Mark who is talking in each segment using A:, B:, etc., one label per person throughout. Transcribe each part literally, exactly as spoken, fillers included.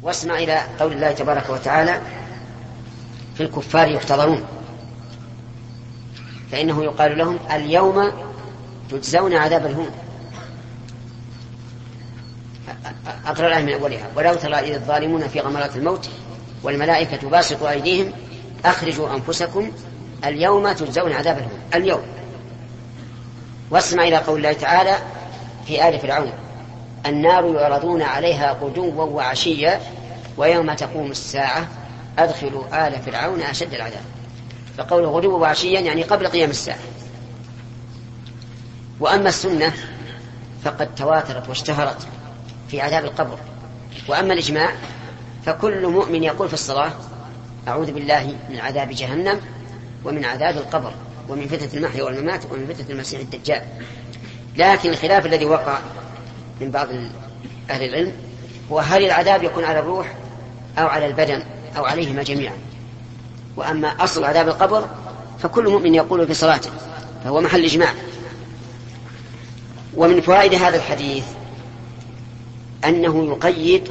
A: واسمع إلى قول الله تبارك وتعالى في الكفار يحتضرون، فإنه يقال لهم اليوم تجزون عذاب الهون. أقرأ الآية من أولها: ولو ترى إذ الظالمون في غمرات الموت والملائكة باسطوا أيديهم أخرجوا أنفسكم اليوم تجزون عذاب الهون. اليوم. واسمع إلى قول الله تعالى في آل فرعون: النار يعرضون عليها غدوا وعشيا ويوم تقوم الساعة أدخلوا آل فرعون أشد العذاب. فقوله غدوا وعشيا يعني قبل قيام الساعة. وأما السنة فقد تواترت واشتهرت في عذاب القبر. وأما الإجماع فكل مؤمن يقول في الصلاة: أعوذ بالله من عذاب جهنم ومن عذاب القبر ومن فتنة المحيا والممات ومن فتنة المسيح الدجال. لكن الخلاف الذي وقع من بعض أهل العلم هو هل العذاب يكون على الروح أو على البدن أو عليهما جميعا. وأما أصل عذاب القبر فكل مؤمن يقول في صلاته، فهو محل إجماع. ومن فوائد هذا الحديث أنه يقيد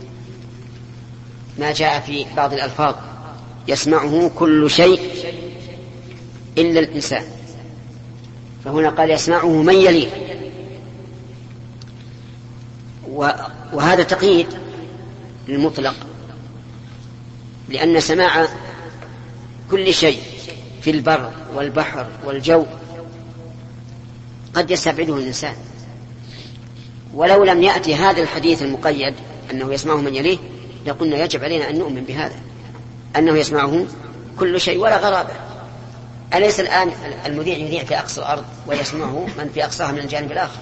A: ما جاء في بعض الألفاظ: يسمعه كل شيء إلا الإنسان. فهنا قال يسمعه من يليه، وهذا تقييد للمطلق، لأن سماع كل شيء في البر والبحر والجو قد يستبعده الإنسان. ولو لم يأتي هذا الحديث المقيد أنه يسمعه من يليه لقلنا يجب علينا أن نؤمن بهذا، أنه يسمعه كل شيء ولا غرابة. أليس الآن المذيع يذيع في أقصى الأرض ويسمعه من في أقصاها من الجانب الآخر؟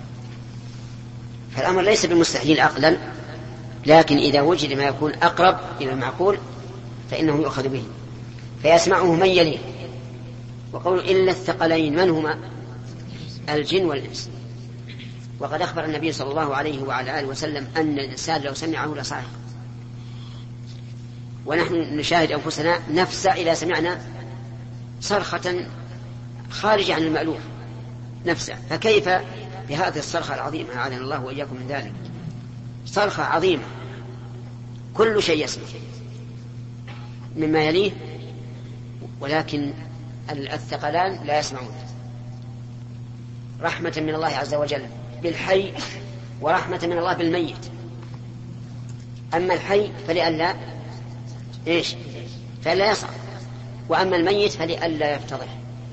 A: فالأمر ليس بالمستحيل عقلا، لكن إذا وجد ما يكون أقرب إلى المعقول فإنه يؤخذ به. فيسمعه من يليه. وقول إلا الثقلين من هما؟ الجن والإنس. وقد أخبر النبي صلى الله عليه وعلى آله وسلم أن الإنسان لو سمعه لصاعق. ونحن نشاهد أنفسنا نفسع إذا سمعنا صرخة خارجة عن المألوف نفسع، فكيف بهذه الصرخة العظيمة؟ أعاذنا الله وإياكم من ذلك. صرخة عظيمة كل شيء يسمع مما يليه، ولكن الثقلان لا يسمعون، رحمة من الله عز وجل بالحي ورحمة من الله بالميت. أما الحي فلئلا إيش؟ فلا يصعب، وأما الميت فلئلا يفتضح.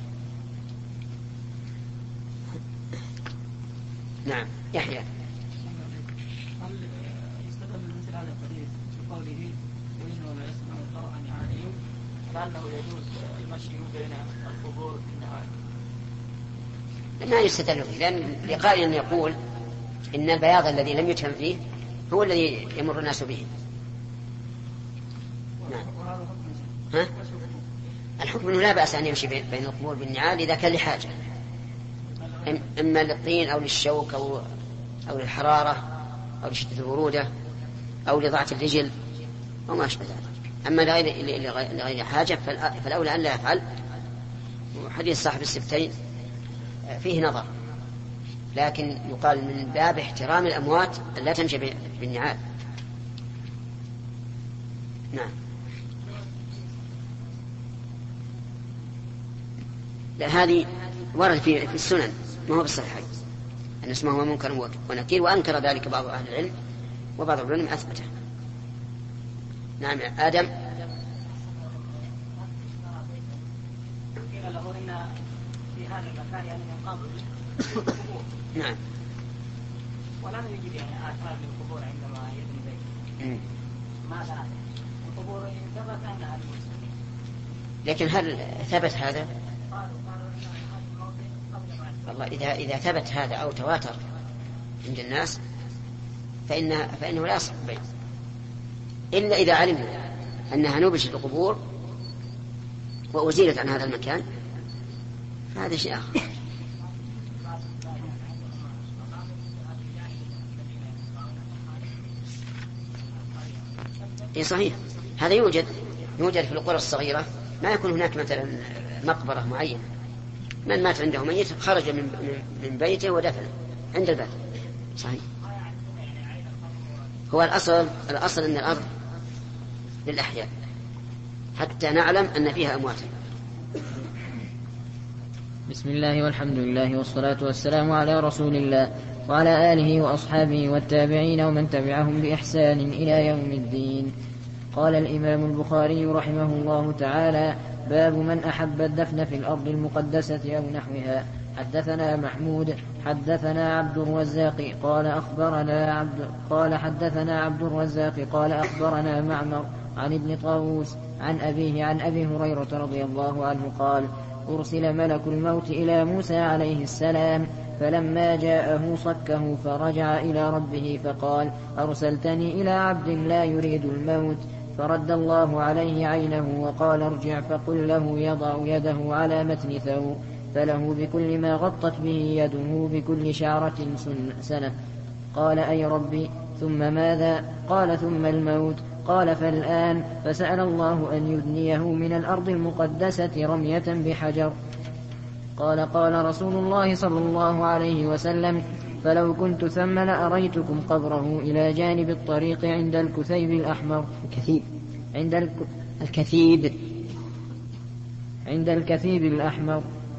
A: نعم. يحيى.
B: هل يستدل مثل هذا الحديث بقوله وإنه لا يسمع قرأا يعانيه لأنه يجوز المشي بين القبور في النهاية؟
A: ما يستدل به، لأن لقائل يقول إن البياض الذي لم يتهم فيه هو الذي يمر الناس به. نعم. ها؟ الحكم أنه لا بأس أن يمشي بين القبور بالنعال إذا كان لحاجة، إما للطين أو للشوك أو أو للحرارة أو لشدة البرودة أو لضعف الرجل أو ما أشبه ذلك. أما لغير, لغير حاجة فالأولى أن لا يفعل. وحديث صاحب السبتين فيه نظر، لكن يقال من باب احترام الأموات لا تمشي بالنعال. نعم. لا، هذه ورد في السنن ما هو بالصحيحين أن اسمه منكر ونكير، وأنكر ذلك بعض أهل العلم وبعض العلم أثبته. نعم. آدم. نعم.
B: ولم يجد يعني آثار للقبور عندما يبني بيته. ماذا؟ القبور ثبت أنها للمسلمين.
A: لكن هل ثبت هذا؟ والله إذا إذا ثبت هذا أو تواتر عند الناس فإن فإنه لا يصح البيت، إلا إذا علمنا أنها نبشت القبور وأزيلت عن هذا المكان فهذا شيء آخر. إيه صحيح، هذا يوجد يوجد في القرى الصغيرة، ما يكون هناك مثلا مقبرة معينة، من مات عنده ميت خرج من من بيته ودفن عند الباب. صحيح. هو الأصل الأصل أن الأرض للأحياء حتى نعلم أن فيها أمواتا.
C: بسم الله والحمد لله والصلاة والسلام على رسول الله وعلى آله وأصحابه والتابعين ومن تبعهم بإحسان إلى يوم الدين. قال الإمام البخاري رحمه الله تعالى: باب من أحب الدفن في الأرض المقدسة أو نحوها. حدثنا محمود حدثنا عبد الرزاق قال أخبرنا عبد قال حدثنا عبد الرزاق قال أخبرنا معمر عن ابن طاووس عن أبيه عن أبي هريرة رضي الله عنه قال: أرسل ملك الموت إلى موسى عليه السلام، فلما جاءه صكه فرجع إلى ربه فقال: أرسلتني إلى عبد لا يريد الموت. فرد الله عليه عينه وقال: ارجع فقل له يضع يده على متن ثوب، فله بكل ما غطت به يده بكل شعرة سنة. قال: أي ربي ثم ماذا؟ قال: ثم الموت. قال: فالآن. فسأل الله أن يدنيه من الأرض المقدسة رمية بحجر. قال: قال رسول الله صلى الله عليه وسلم: فلو كنت ثم لأريتكم قبره إلى جانب الطريق عند الكثيب الأحمر.
A: الكثيب
C: عند الك...
A: الكثيب
C: عند الكثيب الأحمر.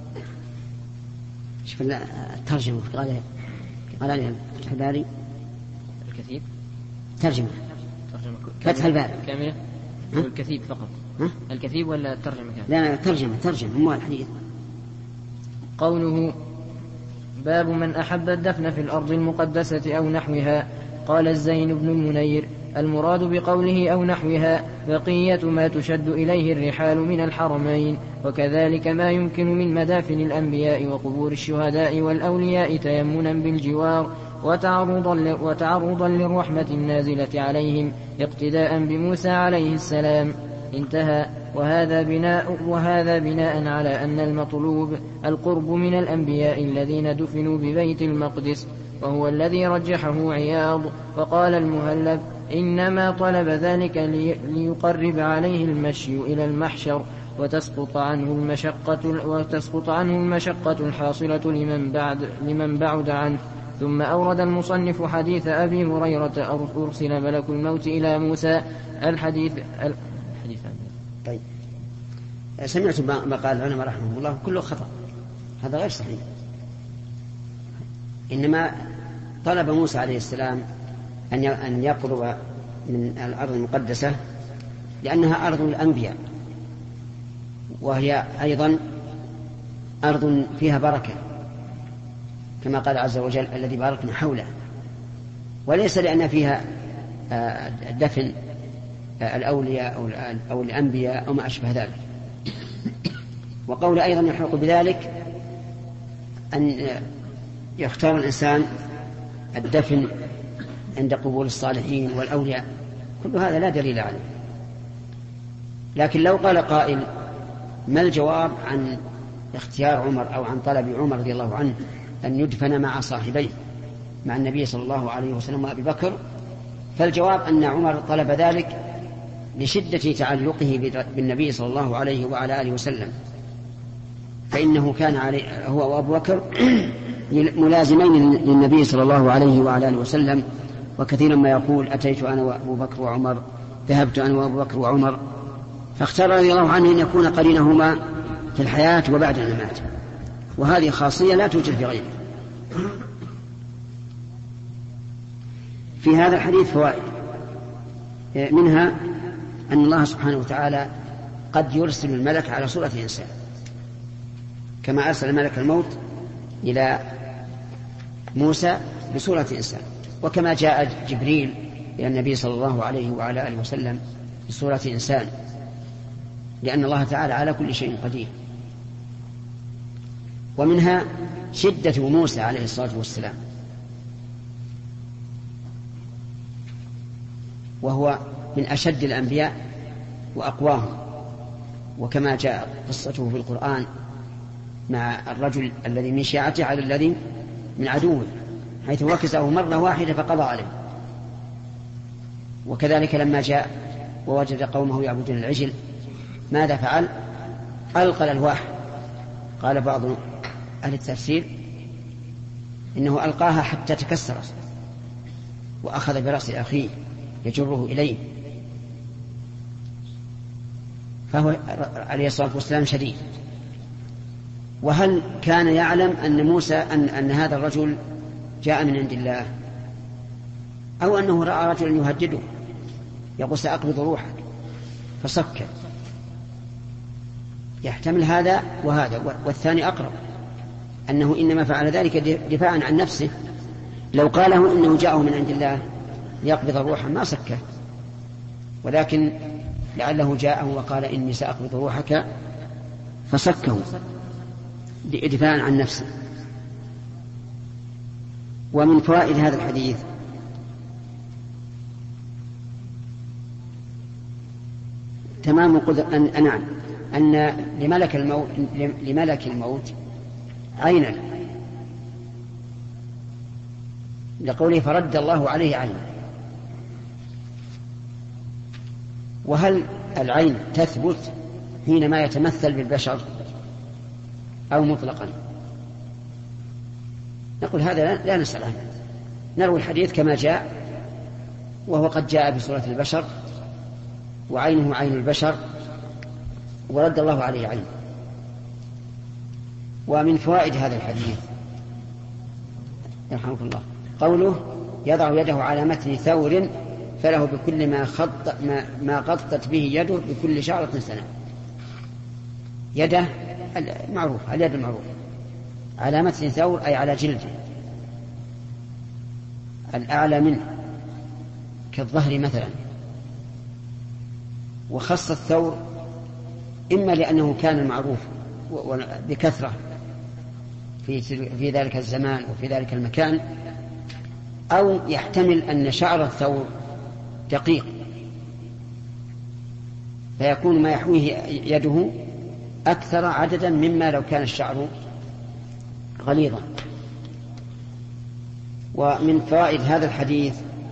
A: شوف الترجمة قال قال عليها فتح الباري.
C: الكثيب
A: ترجمة فتح الباري
C: كاملة. الكثيب فقط. ها؟ الكثيب ولا الترجمة
A: كاملة؟ لا ترجمة ترجمة مو الحديث.
C: قوله: باب من أحب الدفن في الأرض المقدسة أو نحوها. قال الزين بن المنير: المراد بقوله أو نحوها بقية ما تشد إليه الرحال من الحرمين، وكذلك ما يمكن من مدافن الأنبياء وقبور الشهداء والأولياء تيمنا بالجوار وتعرضا, وتعرضا للرحمة النازلة عليهم اقتداء بموسى عليه السلام. انتهى. وهذا بناء, وهذا بناء على أن المطلوب القرب من الأنبياء الذين دفنوا ببيت المقدس، وهو الذي رجحه عياض. وقال المهلب: إنما طلب ذلك لي ليقرب عليه المشي إلى المحشر وتسقط عنه المشقة, وتسقط عنه المشقة الحاصلة لمن, بعد لمن بعد عنه. ثم أورد المصنف حديث أبي هريرة: أرسل ملك الموت إلى موسى. الحديث الحديث
A: طيب. سمعت ما قال العلماء رحمه الله كله خطأ، هذا غير صحيح. إنما طلب موسى عليه السلام أن يقرب من الأرض المقدسة لأنها أرض الأنبياء، وهي أيضا أرض فيها بركة كما قال عز وجل: الذي باركنا حوله، وليس لأن فيها دفن الأولياء أو الأنبياء أو ما أشبه ذلك. وقول أيضا يحق بذلك أن يختار الإنسان الدفن عند قبور الصالحين والأولياء، كل هذا لا دليل عليه. لكن لو قال قائل: ما الجواب عن اختيار عمر أو عن طلب عمر رضي الله عنه أن يدفن مع صاحبيه مع النبي صلى الله عليه وسلم وأبي بكر؟ فالجواب أن عمر طلب ذلك لشدة تعلقه بالنبي صلى الله عليه وعلى آله وسلم، فإنه كان عليه هو وأبو بكر ملازمين للنبي صلى الله عليه وعلى آله وسلم، وكثيرا ما يقول: أتيت أنا وأبو بكر وعمر، ذهبت أنا وأبو بكر وعمر. فاختار رضي الله عنه أن يكون قرينهما في الحياة وبعد الممات، وهذه خاصية لا توجد في غيره. في هذا الحديث فوائد، منها أن الله سبحانه وتعالى قد يرسل الملك على صورة إنسان، كما أرسل ملك الموت إلى موسى بصورة إنسان، وكما جاء جبريل إلى النبي صلى الله عليه وعلى آله وسلم بصورة إنسان، لأن الله تعالى على كل شيء قدير. ومنها شدة موسى عليه الصلاة والسلام، وهو من أشد الأنبياء وأقواهم، وكما جاء قصته في القرآن مع الرجل الذي من شيعته على الذي من عدوه، حيث وكزه مرة واحدة فقضى عليه. وكذلك لما جاء ووجد قومه يعبدون العجل ماذا فعل؟ ألقى الألواح. قال بعض أهل التفسير إنه ألقاها حتى تكسرت، وأخذ برأس أخيه يجره إليه، فهو عليه الصلاة والسلام شديد. وهل كان يعلم أن موسى أن, أن هذا الرجل جاء من عند الله، أو أنه رأى رجلا يهدده يقول سأقبض روحك فسكت؟ يحتمل هذا وهذا، والثاني أقرب، أنه إنما فعل ذلك دفاعا عن نفسه. لو قاله إنه جاءه من عند الله ليقبض روحا ما سكت، ولكن لعله جاءه وقال إني سأقبض روحك فسكه دفاعا عن نفسه. ومن فوائد هذا الحديث تمام قدر أن نعم أن لملك الموت لملك الموت عينا، لقوله فرد الله عليه عينا. وهل العين تثبت حينما يتمثل بالبشر أو مطلقا؟ نقول هذا لا نسأل عنه، نروي الحديث كما جاء، وهو قد جاء في سورة البشر وعينه عين البشر ورد الله عليه عين. ومن فوائد هذا الحديث يرحمك الله قوله يضع يده على متن ثور فله بكل ما, خط ما, ما غطت به يده بكل شعرة سنة. يده معروف، اليد المعروف، على متن ثور أي على جلده الأعلى منه كالظهر مثلا. وخص الثور إما لأنه كان المعروف بكثرة في, في ذلك الزمان وفي ذلك المكان، أو يحتمل أن شعر الثور دقيق فيكون ما يحويه يده أكثر عددا مما لو كان الشعر غليظا. ومن فوائد هذا الحديث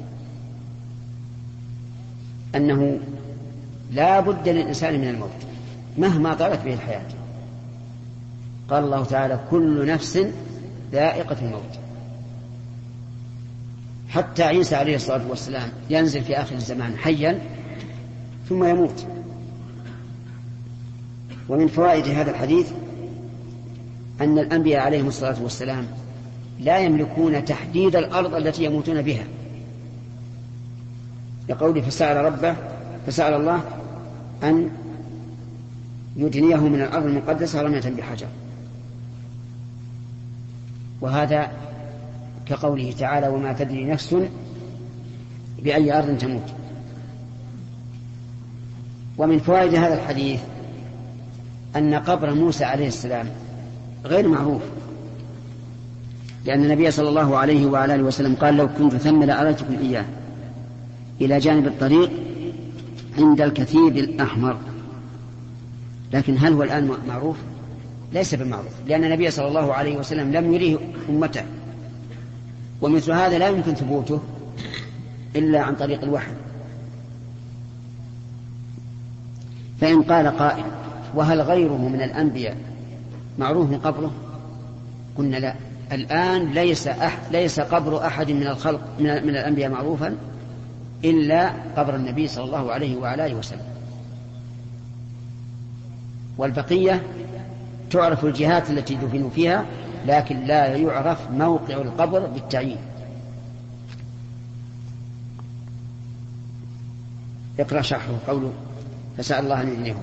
A: أنه لا بد للإنسان من الموت مهما طالت به الحياة. قال الله تعالى كل نفس ذائقة الموت. حتى عيسى عليه الصلاة والسلام ينزل في آخر الزمان حيا ثم يموت. ومن فوائد هذا الحديث أن الأنبياء عليهم الصلاة والسلام لا يملكون تحديد الأرض التي يموتون بها، لقوله فسأل ربه فسأل الله أن يدنيه من الأرض المقدسة رمية بحجر، وهذا كقوله تعالى وما تدري نفس بأي أرض تموت. ومن فوائد هذا الحديث أن قبر موسى عليه السلام غير معروف، لأن النبي صلى الله عليه وعلى آله وسلم قال لو كنت ثم لأريتكم إياه إلى جانب الطريق عند الكثيب الأحمر. لكن هل هو الآن معروف؟ ليس بمعروف، لأن النبي صلى الله عليه وسلم لم يريه أمته، ومثل هذا لا يمكن ثبوته إلا عن طريق الوحي. فإن قال قائل وهل غيره من الأنبياء معروف قبره؟ قلنا لا، الآن ليس, أح ليس قبر أحد من الخلق من, من الأنبياء معروفا إلا قبر النبي صلى الله عليه وعلى آله وسلم، والبقية تعرف الجهات التي دفنوا فيها لكن لا يعرف موقع القبر بالتعيين. اقرأ شرحه قوله فسأل الله أن يدنيه.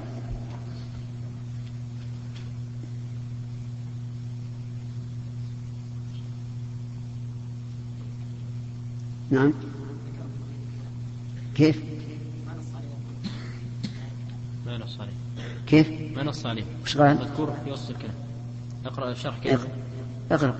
A: نعم كيف
D: ما نص عليه
A: كيف
D: ما نص عليه
A: وش قال
D: مذكور في وسط الكلام. اقرأ الشرح كيف
A: اقرأ.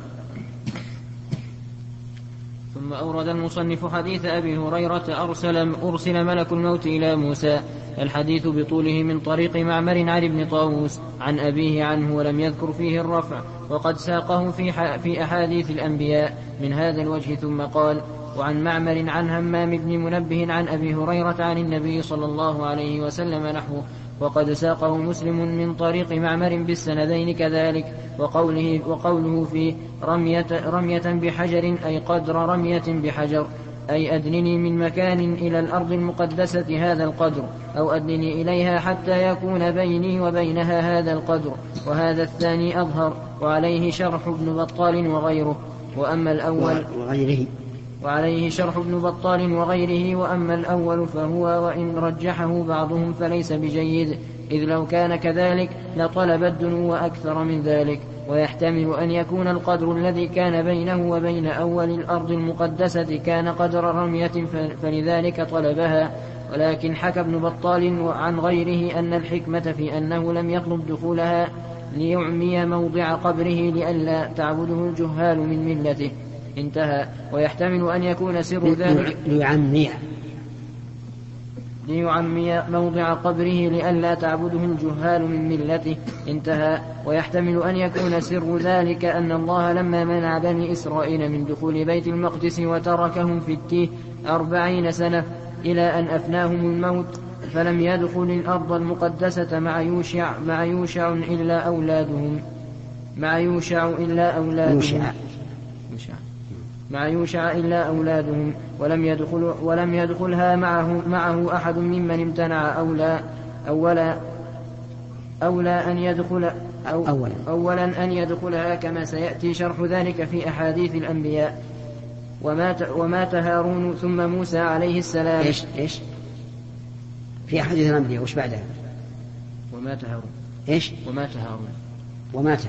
C: ثم أورد المصنف حديث أبي هريرة أرسل, أرسل ملك الموت إلى موسى. الحديث بطوله من طريق معمر عن ابن طاووس عن أبيه عنه ولم يذكر فيه الرفع، وقد ساقه في, في أحاديث الأنبياء من هذا الوجه. ثم قال وعن معمر عن همام بن منبه عن أبي هريرة عن النبي صلى الله عليه وسلم نحوه، وقد ساقه مسلم من طريق معمر بالسندين كذلك. وقوله, وقوله فيه رمية, رمية بحجر أي قدر رمية بحجر أي أدنني من مكان إلى الأرض المقدسة هذا القدر، أو أدنني إليها حتى يكون بيني وبينها هذا القدر، وهذا الثاني أظهر، وعليه شرح ابن بطال وغيره. وأما الأول
A: وغيره
C: وعليه شرح ابن بطال وغيره. وأما الأول فهو وإن رجحه بعضهم فليس بجيد، إذ لو كان كذلك لطلب الدنو أكثر من ذلك. ويحتمل أن يكون القدر الذي كان بينه وبين أول الأرض المقدسة كان قدر رمية فلذلك طلبها. ولكن حكى ابن بطال عن غيره أن الحكمة في أنه لم يطلب دخولها ليعمي موضع قبره لئلا تعبده الجهال من ملته. انتهى. ويحتمل أن يكون سر ذلك
A: ليعمي
C: ليعمي موضع قبره لئلا تعبده الجهال من ملته. انتهى. ويحتمل أن يكون سر ذلك أن الله لما منع بني إسرائيل من دخول بيت المقدس وتركهم في التيه أربعين سنة إلى أن أفناهم الموت فلم يدخل الأرض المقدسة مع يوشع مع يوشع إلا أولادهم مع يوشع إلا أولادهم
A: يوشع.
C: مع يوشع إلا أولادهم ولم يدخل ولم يدخلها معه معه أحد ممن امتنع أولى أولا أولى أن يدخل أو
A: أولا.
C: أولا أن يدخلها كما سيأتي شرح ذلك في أحاديث الأنبياء. ومات ومات هارون ثم موسى عليه السلام.
A: إيش إيش في أحاديث الأنبياء وش بعدها؟
C: ومات هارون.
A: إيش
C: ومات هارون
A: ومات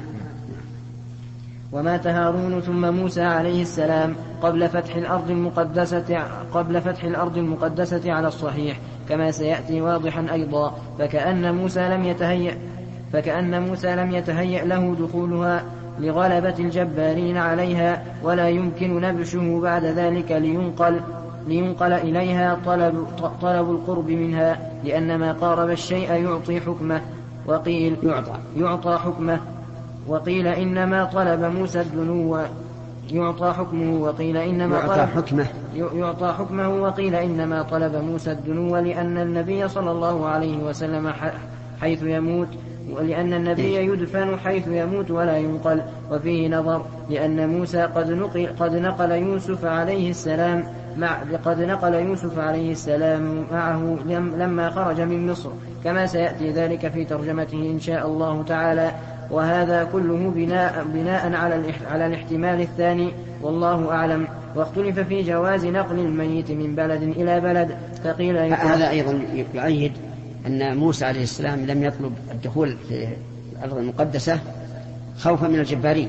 C: ومات هارون ثم موسى عليه السلام قبل فتح الأرض المقدسة قبل فتح الأرض المقدسة على الصحيح كما سيأتي واضحا أيضا. فكأن موسى لم يتهيأ فكأن موسى لم يتهيأ له دخولها لغلبة الجبارين عليها، ولا يمكن نبشه بعد ذلك لينقل لينقل إليها طلب, طلب القرب منها، لأن ما قارب الشيء يعطي حكمه. وقيل
A: يعطى,
C: يعطى حكمه وقيل إنما طلب موسى الدنو يعطى حكمه وقيل إنما
A: يعطى
C: طلب
A: حكمه
C: يعطى حكمه وقيل إنما طلب موسى الدنو لأن النبي صلى الله عليه وسلم حيث يموت ولأن النبي يدفن حيث يموت ولا ينقل. وفيه نظر، لأن موسى قد نقل, قد نقل يوسف عليه السلام مع قد نقل يوسف عليه السلام معه لما خرج من مصر كما سيأتي ذلك في ترجمته إن شاء الله تعالى. وهذا كله بناء, بناء على, على الاحتمال الثاني والله أعلم. واختلف في جواز نقل الميت من بلد إلى بلد فقيل
A: هذا أيضا يؤيد أن موسى عليه السلام لم يطلب الدخول في الأرض المقدسة خوفا من الجبارين،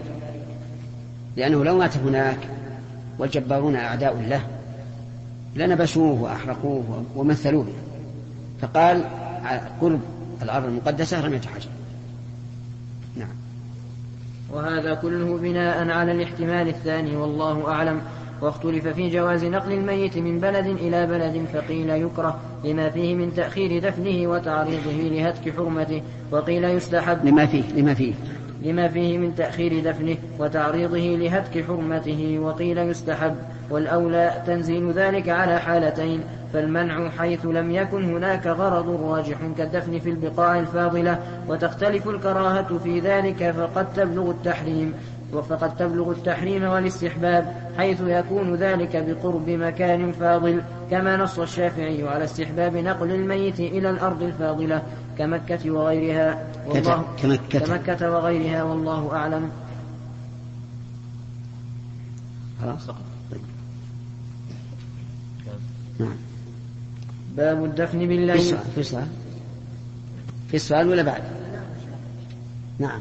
A: لأنه لو مات هناك والجبارون أعداء له لنبشوه وأحرقوه ومثلوا به، فقال قرب الأرض المقدسة رمية حجر. نعم.
C: وهذا كله بناء على الاحتمال الثاني والله أعلم. واختلف في جواز نقل الميت من بلد إلى بلد فقيل يكره لما فيه من تأخير دفنه وتعريضه لهتك حرمته، وقيل يستحب
A: لما فيه لما فيه
C: لما فيه من تأخير دفنه وتعريضه لهتك حرمته، وقيل يستحب. والأولى تنزيل ذلك على حالتين، فالمنع حيث لم يكن هناك غرض راجح كالدفن في البقاع الفاضلة، وتختلف الكراهة في ذلك فقد تبلغ التحريم وفقد تبلغ التحريم والاستحباب حيث يكون ذلك بقرب مكان فاضل، كما نص الشافعي على استحباب نقل الميت إلى الأرض الفاضلة كمكة وغيرها والله
A: كمكة.
C: كمكة وغيرها والله أعلم.
A: نعم.
C: باب الدفن بالليل.
A: في السؤال في السؤال ولا بعد؟ نعم.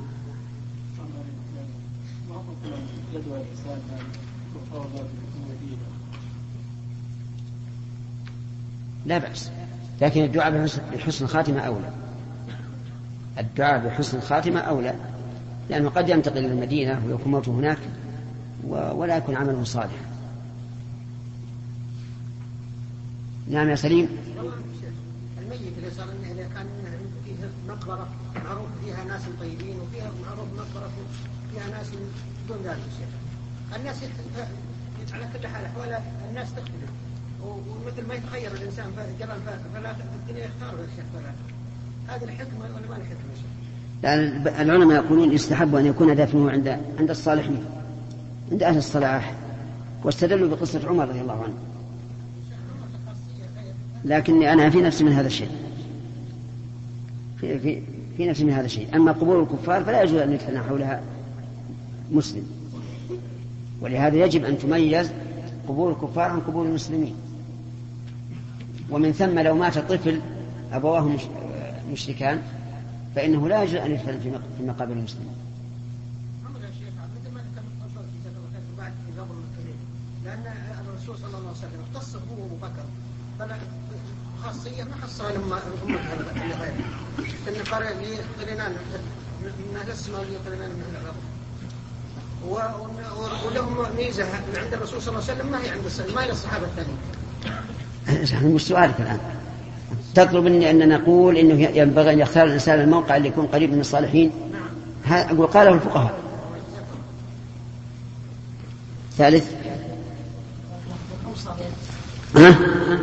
A: لا بأس، لكن الدعاء بحسن الخاتمة أولى. الدعاء بحسن الخاتمة أولى، لأنه قد ينتقل إلى المدينة ويكون موته هناك ولا يكون عمله صالحا. نعم يا سليم.
E: الميت اللي صار إذا كان فيه مقبرة معروف فيها ناس طيبين وفيها معروف مقبرة فيها ناس دون ذلك الشيء، الناس على كل حال أحوال الناس تختلف، ومثل ما يتخير الإنسان جبل فلا الدنيا يختار الشيخ فلا. هذه الحكمة ولا ما الحكمة يا شيخ؟
A: لأن العلماء يقولون يستحب أن يكون دفنه عند عند الصالحين عند أهل الصلاح، واستدلوا بقصة عمر رضي الله عنه لكني أنا في نفسي من هذا الشيء، في, في, في نفسي من هذا الشيء. أما قبور الكفار فلا يجوز أن يدفن حولها مسلم، ولهذا يجب أن تميز قبور الكفار عن قبور المسلمين. ومن ثم لو مات طفل أبواه مشركان فإنه لا يجوز أن يدفن في مقابر المسلمين.
E: لأن الرسول صلى الله عليه وسلم اختص به أبو بكر، فلا خاصية ما خصها لما أمة اللي غيره، إن قال لي قرنان ما تسمع لي قرنان من العرب، ولهم ميزة عند الرسول صلى الله عليه وسلم ما هي عند السلام، ما هي الصحابة الثانيين.
A: نحن مش سؤالك الآن تطلب مني أن نقول إنه ينبغي أن يختار الإنسان الموقع اللي يكون قريب من الصالحين. أقول قاله الفقهاء. ثالث ها؟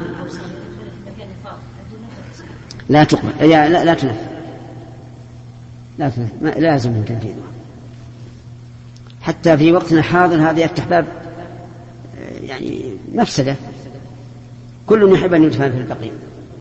A: لا تقبل، لا لا, لا تنفذ، لا تنفذ، لازم تنفيذها. حتى في وقتنا الحاضر هذا يفتح باب يعني مفسدة، كل يحب أن يدفن في البقيع.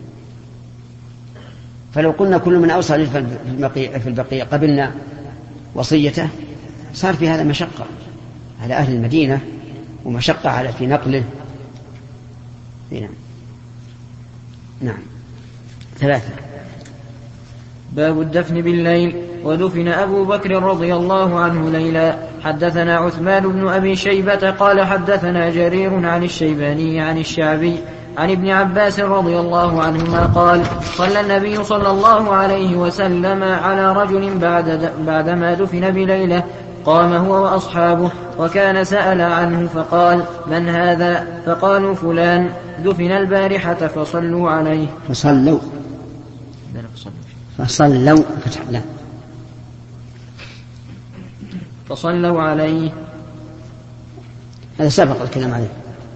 A: فلو قلنا كل من أوصى يدفن في البقيع قبلنا وصيته صار في هذا مشقة على أهل المدينة ومشقة على في نقله. نعم نعم. ثلاثة.
C: باب الدفن بالليل. ودفن أبو بكر رضي الله عنه ليلا. حدثنا عثمان بن أبي شيبة قال حدثنا جرير عن الشيباني عن الشعبي عن ابن عباس رضي الله عنهما قال صلى النبي صلى الله عليه وسلم على رجل بعد بعدما دفن بليلة، قام هو وأصحابه وكان سأل عنه فقال من هذا؟ فقالوا فلان دفن البارحة فصلوا عليه.
A: فصلوا فصلوا فتح
C: فصلوا عليه.
A: هذا سبق الكلام عليه.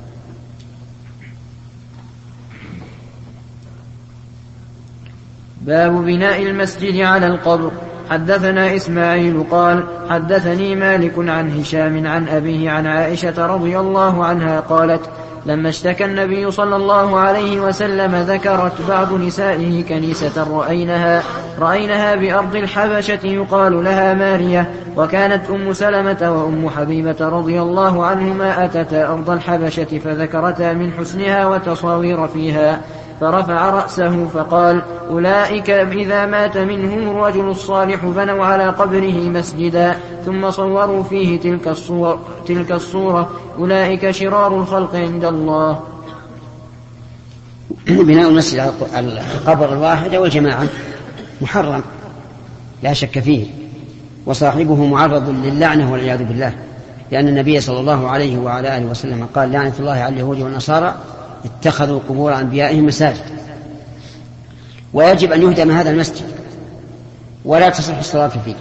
C: باب بناء المسجد على القبر. حدثنا إسماعيل قال حدثني مالك عن هشام عن أبيه عن عائشة رضي الله عنها قالت لما اشتكى النبي صلى الله عليه وسلم ذكرت بعض نسائه كنيسة رأينها, رأينها بأرض الحبشة يقال لها مارية، وكانت أم سلمة وأم حبيبة رضي الله عنهما أتتا أرض الحبشة فذكرتا من حسنها وتصاوير فيها، فرفع رأسه فقال أولئك إذا مات منهم الرجل الصالح بنوا على قبره مسجدا ثم صوروا فيه تلك الصور تلك الصورة أولئك شرار الخلق عند الله.
A: بناء المسجد على القبر الواحد والجماعة محرم لا شك فيه، وصاحبه معرض للعنة والعياذ بالله، لأن النبي صلى الله عليه وعلى آله وسلم قال لعنة الله على اليهود والنصارى اتخذوا قبور أنبيائهم مساجد. ويجب أن يهدم هذا المسجد ولا تصح الصلاة فيه،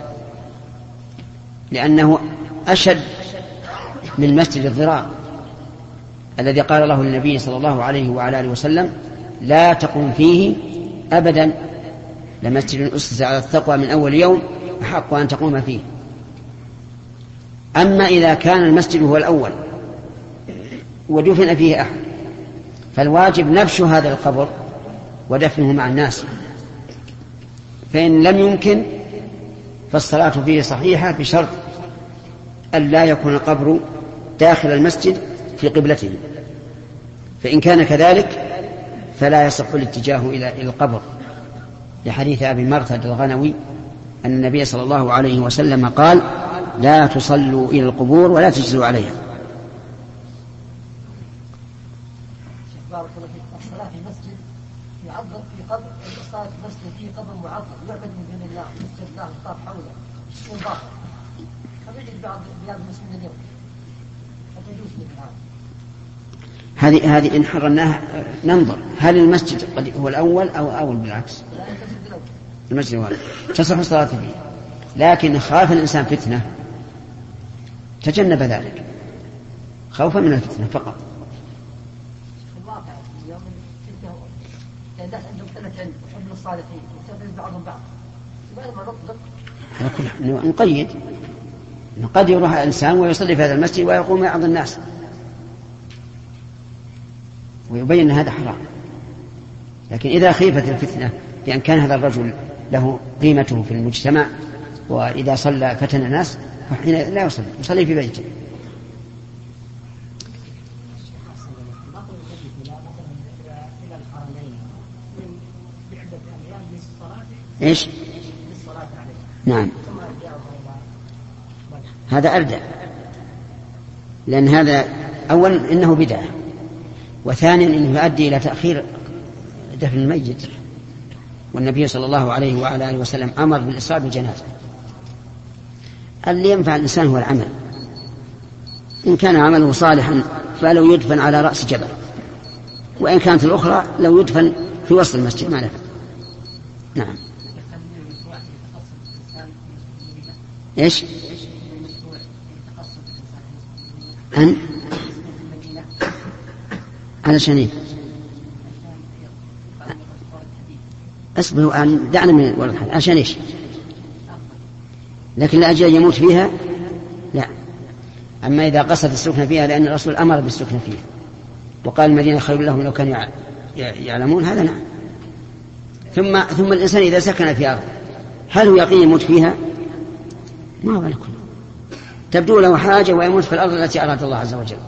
A: لأنه أشد من مسجد الضرار الذي قال له النبي صلى الله عليه وعلى آله وسلم لا تقوم فيه أبدا، لمسجد أسس على التقوى من أول يوم أحق أن تقوم فيه. أما إذا كان المسجد هو الأول ودفن فيه أحد فالواجب نبش هذا القبر ودفنه مع الناس، فإن لم يمكن فالصلاة فيه صحيحة بشرط أن لا يكون القبر داخل المسجد في قبلته، فإن كان كذلك فلا يصح الاتجاه إلى القبر، لحديث أبي مرثد الغنوي أن النبي صلى الله عليه وسلم قال لا تصلوا إلى القبور ولا تجلسوا عليها.
E: الصلاة في مسجد يعظم في قبر، الصلاة في مسجد فيه قبر معظم يعبد من دون الله، يسجد الله يطاف حوله يكون باطل، كما يجد بعض بلاد المسلمين اليوم فتجوز مثل هذا.
A: هذه هذه إن حرمناها ننظر هل المسجد هو الأول أو أول بالعكس.
E: لا المسجد الأول.
A: المسجد الأول تصح الصلاة فيه، لكن خاف الإنسان فتنة تجنب ذلك خوفا من الفتنة فقط.
E: الناس عندهم سنة علم وحب الصالحين وتفرز بعضهم بعض، لماذا ما نطلق؟
A: على كل نقيد، قد يروح الإنسان ويصلي في هذا المسجد ويقوم يعظ الناس ويبين أن هذا حرام. لكن إذا خيفت الفتنة بأن كان هذا الرجل له قيمته في المجتمع وإذا صلى فتن الناس فحين لا يصلي يصلي في بيته. إيش؟ نعم هذا أردى، لأن هذا أولا إنه بدعة، وثانيا إنه يؤدي إلى تأخير دفن الميت، والنبي صلى الله عليه وعلى آله وسلم أمر بالإسراع بالجنازة. اللي ينفع الإنسان هو العمل، إن كان عمله صالحا فلو يدفن على رأس جبل، وإن كانت الأخرى لو يدفن في وسط المسجد ما نفع. نعم. إيش؟ أن علشان إيه؟ أصبروا أن دعنا من ورد الحديث عشان إيش؟ لكن لأجل يموت فيها لا. أما إذا قصد السكن فيها لأن الرسول أمر بالسكن فيها وقال المدينة خير لهم لو كانوا يعلمون، هذا نعم. ثم ثم الإنسان إذا سكن في أرض هل هو يقين يموت فيها؟ ما هو لكم، تبدو له حاجة ويموت في الأرض التي أراد الله عز وجل.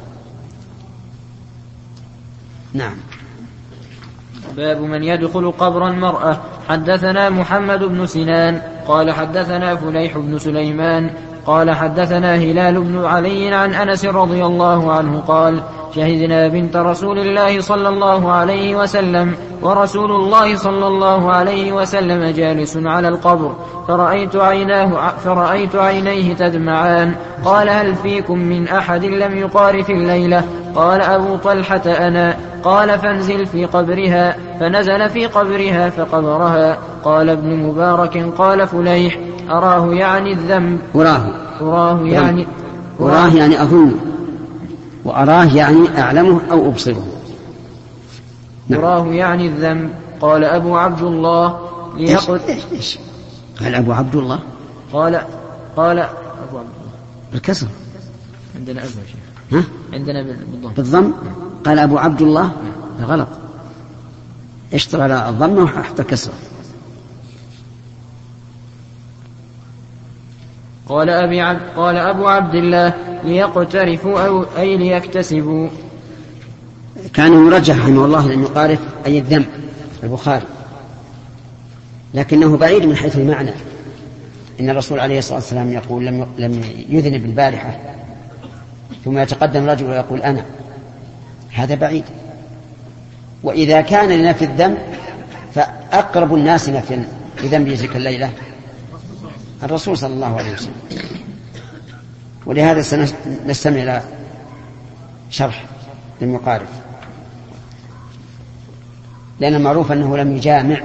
A: نعم.
C: باب من يدخل قبر المرأة. حدثنا محمد بن سنان قال حدثنا فليح بن سليمان قال حدثنا هلال بن علي عن أنس رضي الله عنه قال شهدنا بنت رسول الله صلى الله عليه وسلم ورسول الله صلى الله عليه وسلم جالس على القبر فرأيت عيناه فرأيت عينيه تدمعان. قال هل فيكم من أحد لم يقار في الليلة؟ قال أبو طلحة أنا. قال فانزل في قبرها، فنزل في قبرها فقبرها. قال ابن مبارك قال فليح أراه يعني الذنب.
A: أراه
C: أراه يعني
A: أراه يعني أظن، وأراه يعني أعلمه أو أبصره.
C: أراه يعني الذنب. قال أبو عبد الله ليقل
A: إيش إيش قال أبو عبد الله؟
C: قال قال أبو عبد الله
A: بالكسر
C: عندنا أبو شيخ.
A: ها؟
C: عندنا بالضم.
A: بالضم قال أبو عبد الله غلط، اشتغل على الضم وحتى كسره.
C: قال أبي عبد قال أبو عبد الله ليقترفوا أو أي ليكتسبوا.
A: كان يرجح رحمه الله لأن يقارف أي الذنب البخاري، لكنه بعيد من حيث المعنى. إن الرسول عليه الصلاة والسلام يقول لم لم يذنب البارحة ثم يتقدم رجل ويقول أنا، هذا بعيد. وإذا كان لنفي الذنب فأقرب الناس نفيا لذنب ذيك الليلة الرسول صلى الله عليه وسلم. ولهذا سنستمع إلى شرح لم يقارف، لأن المعروف أنه لم يجامع.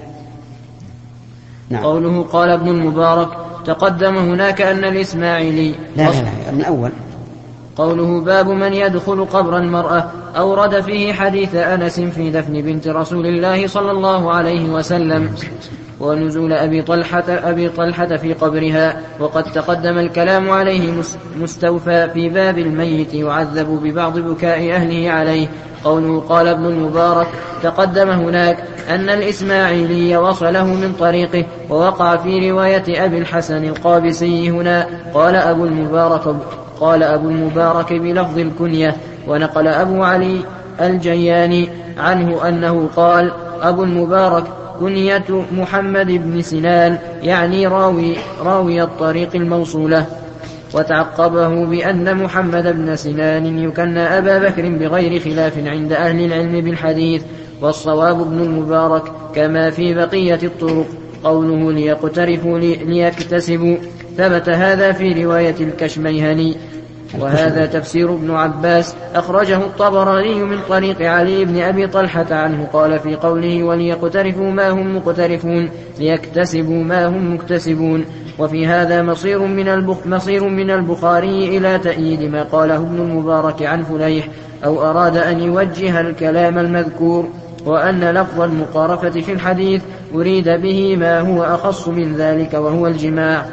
C: نعم. قوله قال ابن المبارك تقدم هناك أن الإسماعيلي
A: لا لا لا من أول.
C: قوله باب من يدخل قبر المرأة أورد فيه حديث أنس في دفن بنت رسول الله صلى الله عليه وسلم ونزول أبي طلحة, أبي طلحة في قبرها، وقد تقدم الكلام عليه مستوفى في باب الميت يعذب ببعض بكاء أهله عليه. قوله قال ابن المبارك تقدم هناك أن الإسماعيلي وصله من طريقه، ووقع في رواية أبي الحسن القابسي هنا قال أبو المبارك قال أبو المبارك بلفظ الكنية. ونقل أبو علي الجياني عنه أنه قال أبو المبارك كنية محمد بن سنان يعني راوي, راوي الطريق الموصولة. وتعقبه بأن محمد بن سنان يكنى أبا بكر بغير خلاف عند أهل العلم بالحديث، والصواب ابن المبارك كما في بقية الطرق. قوله ليقترفوا ليكتسبوا ثبت هذا في رواية الكشميهني، وهذا تفسير ابن عباس أخرجه الطبراني من طريق علي بن أبي طلحة عنه قال في قوله وليقترفوا ما هم مقترفون ليكتسبوا ما هم مكتسبون. وفي هذا مصير من, البخ مصير من البخاري إلى تأييد ما قاله ابن المبارك عن فليح، أو أراد أن يوجه الكلام المذكور، وأن لفظ المقارفة في الحديث أريد به ما هو أخص من ذلك وهو الجماع.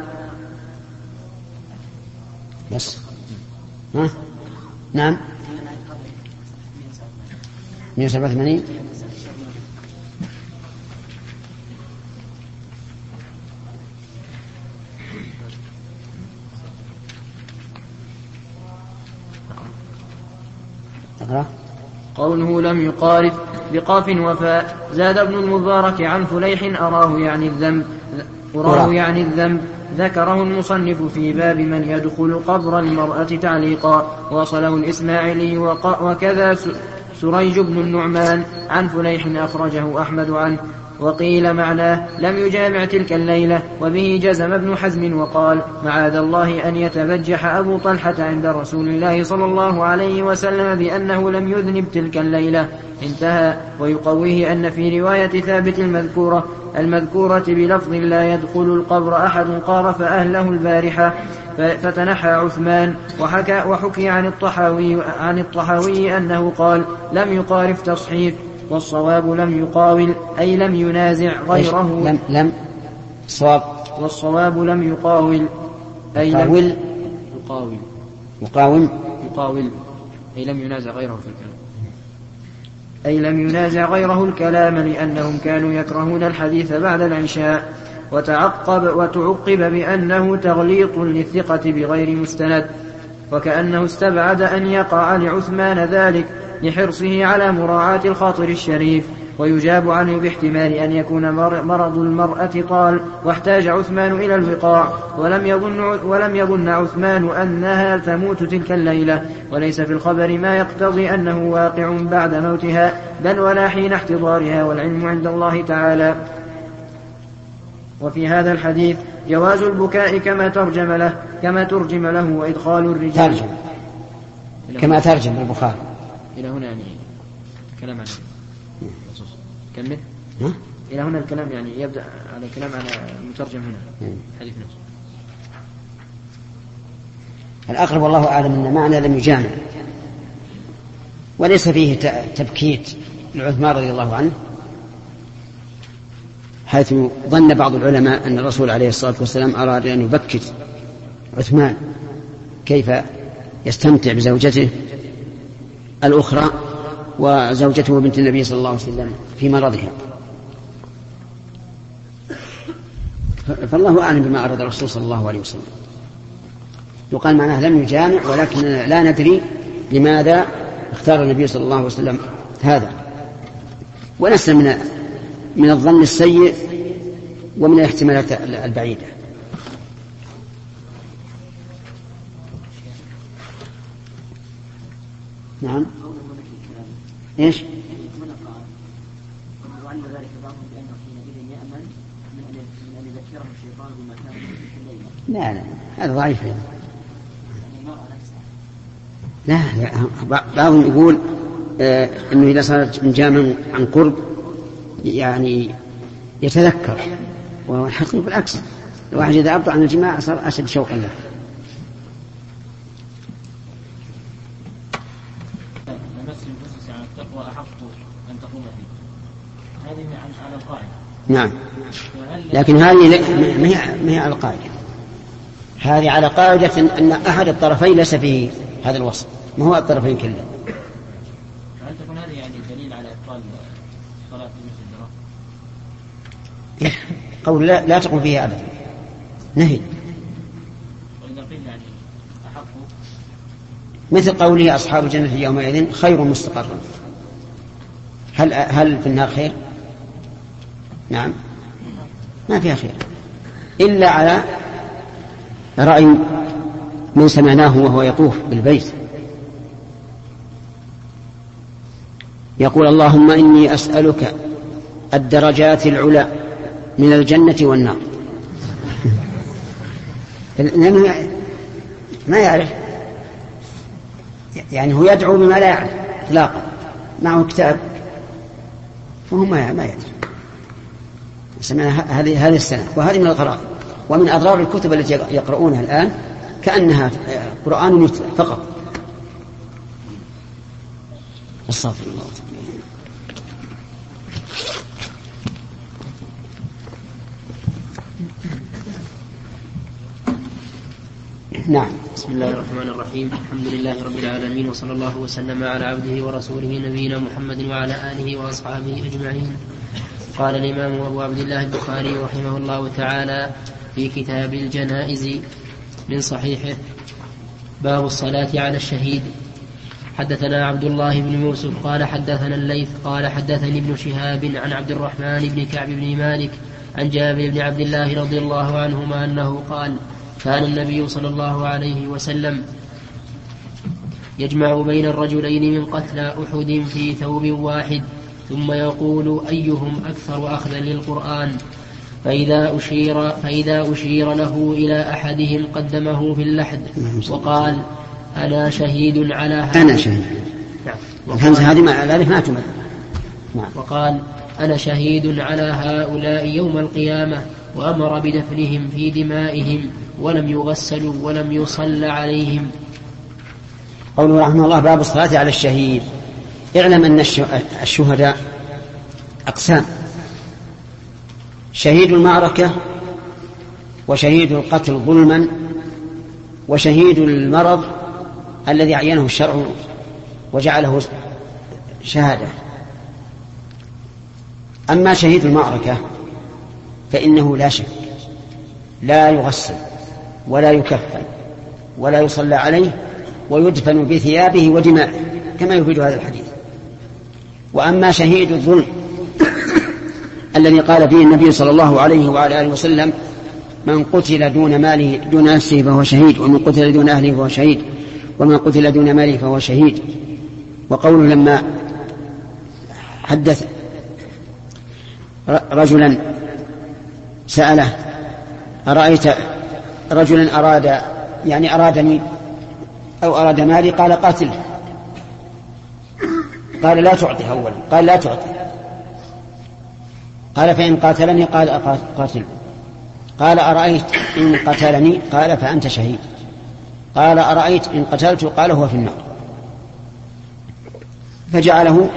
A: بس ها؟ نعم مئة وسبعة وثمانين أقرأ.
C: قوله لم يقارف بقاف وفاء. زاد ابن المبارك عن فليح أراه يعني الذنب أراه يعني الذنب ذكره المصنف في باب من يدخل قبر المرأة تعليقا، وصله الإسماعيلي وكذا سريج بن النعمان عن فليح أخرجه أحمد عنه. وقيل معناه لم يجامع تلك الليلة، وبه جزم ابن حزم وقال معاذ الله أن يتبجح أبو طلحة عند رسول الله صلى الله عليه وسلم بأنه لم يذنب تلك الليلة، انتهى. ويقويه أن في رواية ثابت المذكورة المذكورة بلفظ لا يدخل القبر أحد قارف أهله البارحة فتنحى عثمان. وحكى وحكي عن الطحاوي, عن الطحاوي أنه قال لم يقارف تصحيف، والصواب لم يقاول أي لم ينازع غيره.
A: لم لم صواب
C: والصواب لم يقاول أي
A: يقاول
C: لم يقاول
A: يقاوم
C: يقاول أي لم ينازع غيره في الكلام أي لم ينازع غيره الكلام لأنهم كانوا يكرهون الحديث بعد العشاء. وتعقب وتعقب بأنه تغليط للثقة بغير مستند، وكأنه استبعد أن يقع لعثمان ذلك لحرصه على مراعاة الخاطر الشريف. ويجاب عنه باحتمال أن يكون مرض المرأة طال واحتاج عثمان إلى الوقاع، ولم يظن, ولم يظن عثمان أنها تموت تلك الليلة، وليس في الخبر ما يقتضي أنه واقع بعد موتها بل ولا حين احتضارها، والعلم عند الله تعالى. وفي هذا الحديث جواز البكاء كما ترجم له كما ترجم له وإدخال الرجال
A: ترجم كما ترجم البخاري
C: إلى هنا يعني كلام عن كمل
A: ها؟
C: إلى هنا الكلام يعني يبدأ على كلام على المترجم هنا حديث نفسه.
A: الأقرب والله أعلم أن معنى لم يجامع، وليس فيه تبكيت لعثمان رضي الله عنه، حيث ظن بعض العلماء أن الرسول عليه الصلاة والسلام أراد أن يبكت عثمان كيف يستمتع بزوجته الأخرى وزوجته بنت النبي صلى الله عليه وسلم في مرضها. فالله أعلم بما أراد الرسول صلى الله عليه وسلم. يقال معناه لم يجامع، ولكن لا ندري لماذا اختار النبي صلى الله عليه وسلم هذا، ونسأل من من الظن السيء ومن الاحتمالات البعيدة. نعم. إيش؟
F: وعند ذلك بعضهم بأنه حينئذ يأمن من أن يذكره الشيطان بما كان في الليلة.
A: لا لا هذا ضعيف. لا لا بعضهم يقول آه إنه إذا صارت من جامع عن قرب يعني يتذكر، والحقيقة بالعكس، الواحد إذا أبطأ عن الجماع صار أشد شوقا له. نعم، لكن هذه ما هي على القاعدة، هذه على قاعدة أن أحد الطرفين ليس فيه هذا الوصف، ما هو الطرفين كله.
D: هل تكون هذه يعني دليل على إبطال صلاة المسجد؟
A: قول لا, لا تقوم فيها أبدا، نهي.
D: وإذا قيل يعني أحق
A: مثل قوله أصحاب الجنة يومئذ خير مستقرا، هل هل في النار خير؟ نعم ما فيها خير إلا على رأي من سمعناه وهو يطوف بالبيت يقول اللهم إني أسألك الدرجات العلى من الجنة والنار. ما يعرف، يعني هو يدعو بما لا يعرف إطلاقا، معه كتاب وهو ما يدري. سمعنا هذه هذه السنة، وهذه من الغرائب ومن أضرار الكتب التي يقرؤونها الآن كأنها قرآن يتلى فقط. استغفر الله. نعم.
D: بسم الله الرحمن الرحيم، الحمد لله رب العالمين، وصلى الله وسلم على عبده ورسوله نبينا محمد وعلى آله وأصحابه أجمعين. قال الإمام أبو عبد الله البخاري رحمه الله تعالى في كتاب الجنائز من صحيحه: باب الصلاة على الشهيد. حدثنا عبد الله بن يوسف قال حدثنا الليث قال حدثني ابن شهاب عن عبد الرحمن بن كعب بن مالك عن جابر بن عبد الله رضي الله عنهما أنه قال كان النبي صلى الله عليه وسلم يجمع بين الرجلين من قتلى أحد في ثوب واحد ثم يقول أيهم أكثر أخذا للقرآن، فإذا أشير, فإذا أشير له إلى أحدهم قدمه في اللحد وقال أنا شهيد على هذا.
A: أنا شهيد. الهمزة هذه مع ذلك ما تمد.
D: وقال أنا شهيد على هؤلاء يوم القيامة، وأمر بدفنهم في دمائهم ولم يغسلوا ولم يصلى عليهم.
A: قوله رحمه الله باب الصلاة على الشهيد. اعلم أن الشهداء أقسام: شهيد المعركة، وشهيد القتل ظلما، وشهيد المرض الذي عينه الشرع وجعله شهادة. أما شهيد المعركة فإنه لا شك لا يغسل ولا يكفن ولا يصلى عليه ويدفن بثيابه ودمائه كما يفيد هذا الحديث. وأما شهيد الظلم الذي قال فيه النبي صلى الله عليه وعلى آله وسلم من قتل دون ماله دون نفسه فهو شهيد، ومن قتل دون أهله فهو شهيد، ومن قتل دون ماله فهو شهيد. وقوله لما حدث رجلا سأله أرأيت رجلا أراد يعني أرادني أو أراد مالي، قال قاتله، قال لا تعطي أولا، قال لا تعطي، قال فإن قاتلني قال قاتل، قال أرأيت إن قتلني قال فأنت شهيد، قال أرأيت إن قتلت قال هو في النار. فجعله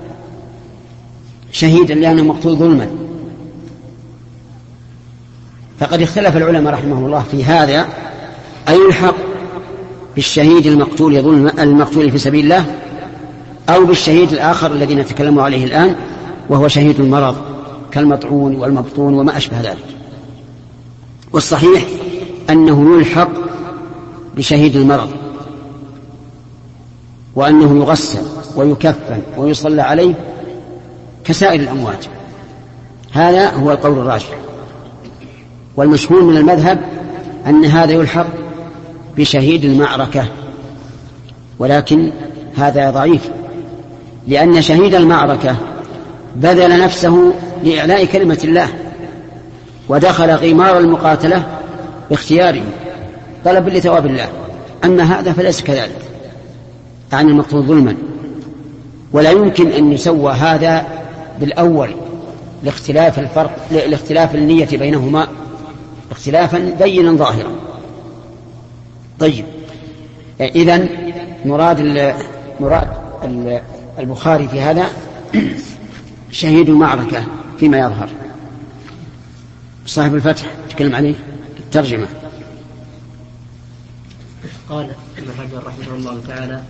A: شهيدا لأنه مقتول ظلما. فقد اختلف العلماء رحمه الله في هذا أي يلحق بالشهيد المقتول ظلما المقتول في سبيل الله أو بالشهيد الآخر الذي نتكلم عليه الآن وهو شهيد المرض كالمطعون والمبطون وما أشبه ذلك. والصحيح أنه يلحق بشهيد المرض وأنه يغسل ويكفن ويصلى عليه كسائر الأموات. هذا هو القول الراجح، والمشهور من المذهب أن هذا يلحق بشهيد المعركة، ولكن هذا ضعيف، لأن شهيد المعركة بذل نفسه لإعلاء كلمة الله ودخل غمار المقاتلة باختياره طلب لثواب الله. أما هذا فليس كذلك عن المقتول ظلما، ولا يمكن أن يسوى هذا بالأول لاختلاف الفرق لاختلاف النية بينهما اختلافا بينا ظاهرا. طيب، إذن مراد مراد البخاري في هذا شهيد المعركة فيما يظهر. صاحب الفتح تكلم عليه الترجمة.
D: قال ابن حجر رحمه الله تعالى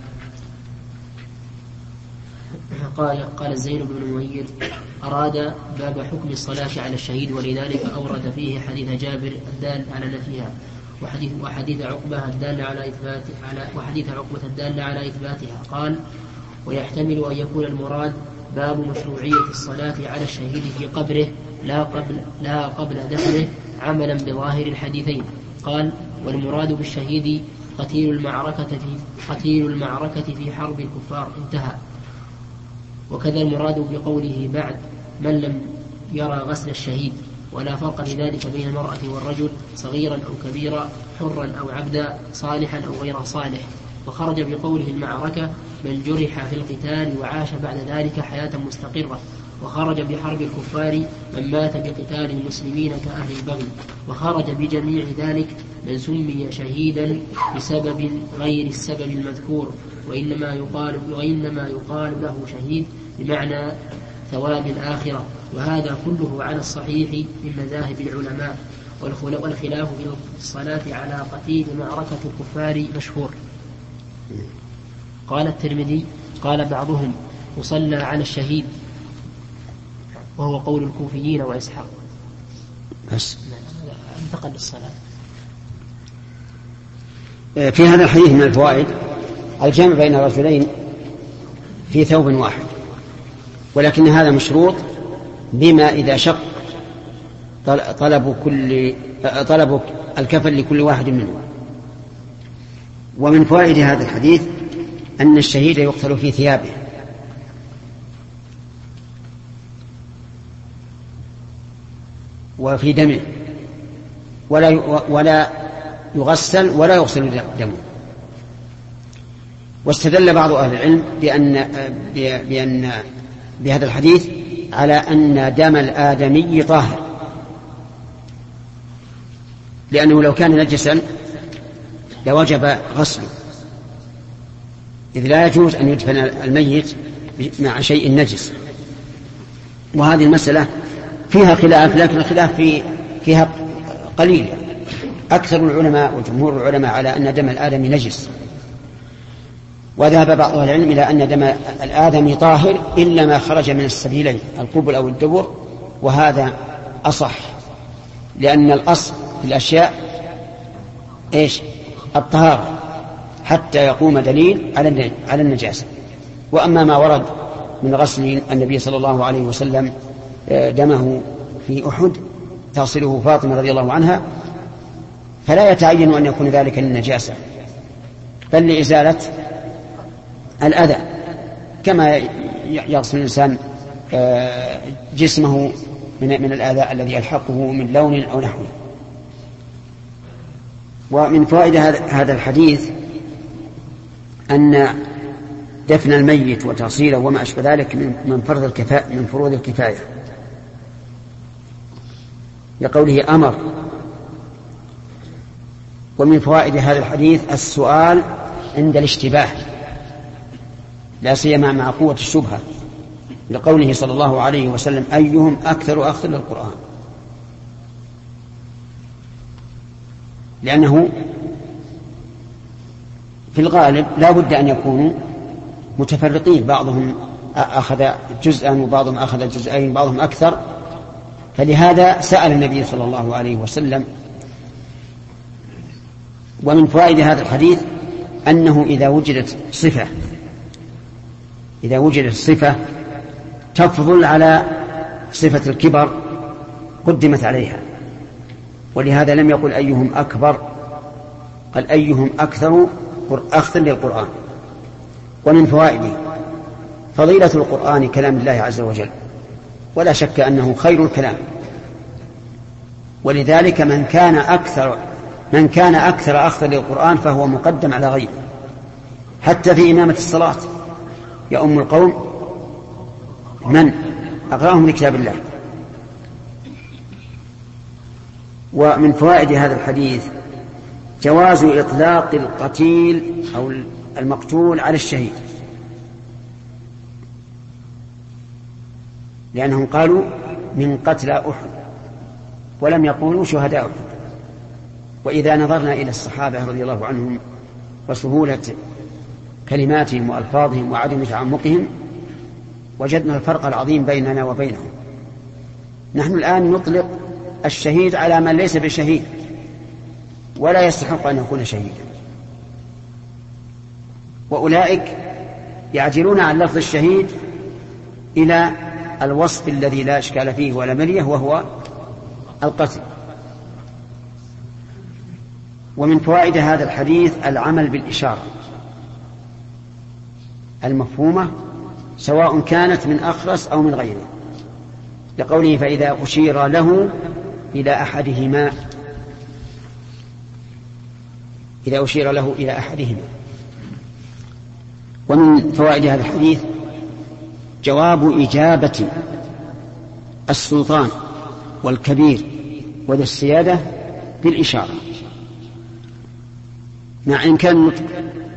D: قال قال زين بن المهير أراد باب حكم الصلاة على الشهيد، ولذلك أورد فيه حديث جابر الدال على نفيها، وحديث وحديث عقبة الدال على إثبات على وحديث عقبة الدال على إثباتها. قال ويحتمل أن يكون المراد باب مشروعية الصلاة على الشهيد في قبره لا قبل لا قبل دفنه عملا بظاهر الحديثين. قال والمراد بالشهيد قتيل المعركة في قتيل المعركة في حرب الكفار، انتهى. وكذا المراد بقوله بعد من لم يرى غسل الشهيد، ولا فرق لذلك بين المرأة والرجل صغيرا أو كبيرا حرا أو عبدا صالحا أو غير صالح. وخرج بقوله المعركة من جرح في القتال وعاش بعد ذلك حياة مستقرة. وخرج بحرب الكفار من مات بقتال المسلمين كأهل البغي. وخرج بجميع ذلك من سمي شهيدا بسبب غير السبب المذكور، وإنما يقال, وإنما يقال له شهيد بمعنى ثواب الآخرة. وهذا كله على الصحيح من مذاهب العلماء، والخلاف في الصلاة على قتيل معركة الكفار مشهور. قال الترمذي قال بعضهم يصلى على الشهيد، وهو قول الكوفيين وإسحاق.
A: بس
D: انتقل للصلاة.
A: في هذا الحديث من الفوائد الجمع بين رجلين في ثوب واحد، ولكن هذا مشروط بما إذا شق طلب كل طلب الكفن لكل واحد منهم. ومن فوائد هذا الحديث أن الشهيد يقتل في ثيابه، وفي دمه، ولا ولا يغسل ولا يغسل دمه. واستدل بعض أهل العلم بأن بأن بهذا الحديث على أن دم الآدمي طاهر، لأنه لو كان نجسا لوجب غسله، إذ لا يجوز أن يدفن الميت مع شيء نجس. وهذه المسألة فيها خلاف، لكن الخلاف في فيها قليل. أكثر العلماء وجمهور العلماء على أن دم الآدمي نجس، وذهب بعض أهل العلم إلى أن دم الآدمي طاهر إلا ما خرج من السبيلين القبل أو الدبر، وهذا أصح، لأن الأصل في الأشياء إيش؟ الطهارة حتى يقوم دليل على النجاسة. وأما ما ورد من غسل النبي صلى الله عليه وسلم دمه في أحد تصله فاطمة رضي الله عنها، فلا يتعين أن يكون ذلك للنجاسة بل لإزالة الأذى، كما يغسل الإنسان جسمه من الأذى الذي يلحقه من لون أو نحوه. ومن فوائد هذا الحديث أن دفن الميت وتغسيله وما أشبه ذلك من فرض الكفاية من فروض الكفاية، لقوله أمر. ومن فوائد هذا الحديث السؤال عند الاشتباه، لا سيما مع قوة الشبهة، لقوله صلى الله عليه وسلم أيهم أكثر أخذ للقرآن، لأنه في الغالب لا بد أن يكونوا متفرقين، بعضهم أخذ جزءا وبعضهم أخذ جزئين بعضهم أكثر، فلهذا سأل النبي صلى الله عليه وسلم. ومن فوائد هذا الحديث أنه إذا وجدت صفة إذا وجدت صفة تفضل على صفة الكبر قدمت عليها، ولهذا لم يقل أيهم أكبر، قال أيهم أكثر أخذا للقرآن. ومن فوائده فضيلة القرآن كلام الله عز وجل، ولا شك أنه خير الكلام، ولذلك من كان أكثر من كان أكثر أخذا للقرآن فهو مقدم على غيره، حتى في إمامة الصلاة يؤم القوم من أقرأهم لكتاب الله. ومن فوائد هذا الحديث جواز إطلاق القتيل أو المقتول على الشهيد، لأنهم قالوا من قتلى أحد ولم يقولوا شهداء أحد. وإذا نظرنا إلى الصحابة رضي الله عنهم وسهولة كلماتهم وألفاظهم وعدم تعمقهم وجدنا الفرق العظيم بيننا وبينهم. نحن الآن نطلق الشهيد على من ليس بشهيد ولا يستحق أن يكون شهيدا، وأولئك يعجلون عن لفظ الشهيد إلى الوصف الذي لا إشكال فيه ولا مرية، وهو القتل. ومن فوائد هذا الحديث العمل بالإشارة المفهومة سواء كانت من أخرس أو من غيره، لقوله فإذا أشير له إلى أحدهما إذا أشير له إلى أحدهما. ومن فوائد هذا الحديث جواب إجابة السلطان والكبير وذي السيادة بالإشارة مع إمكان النطق،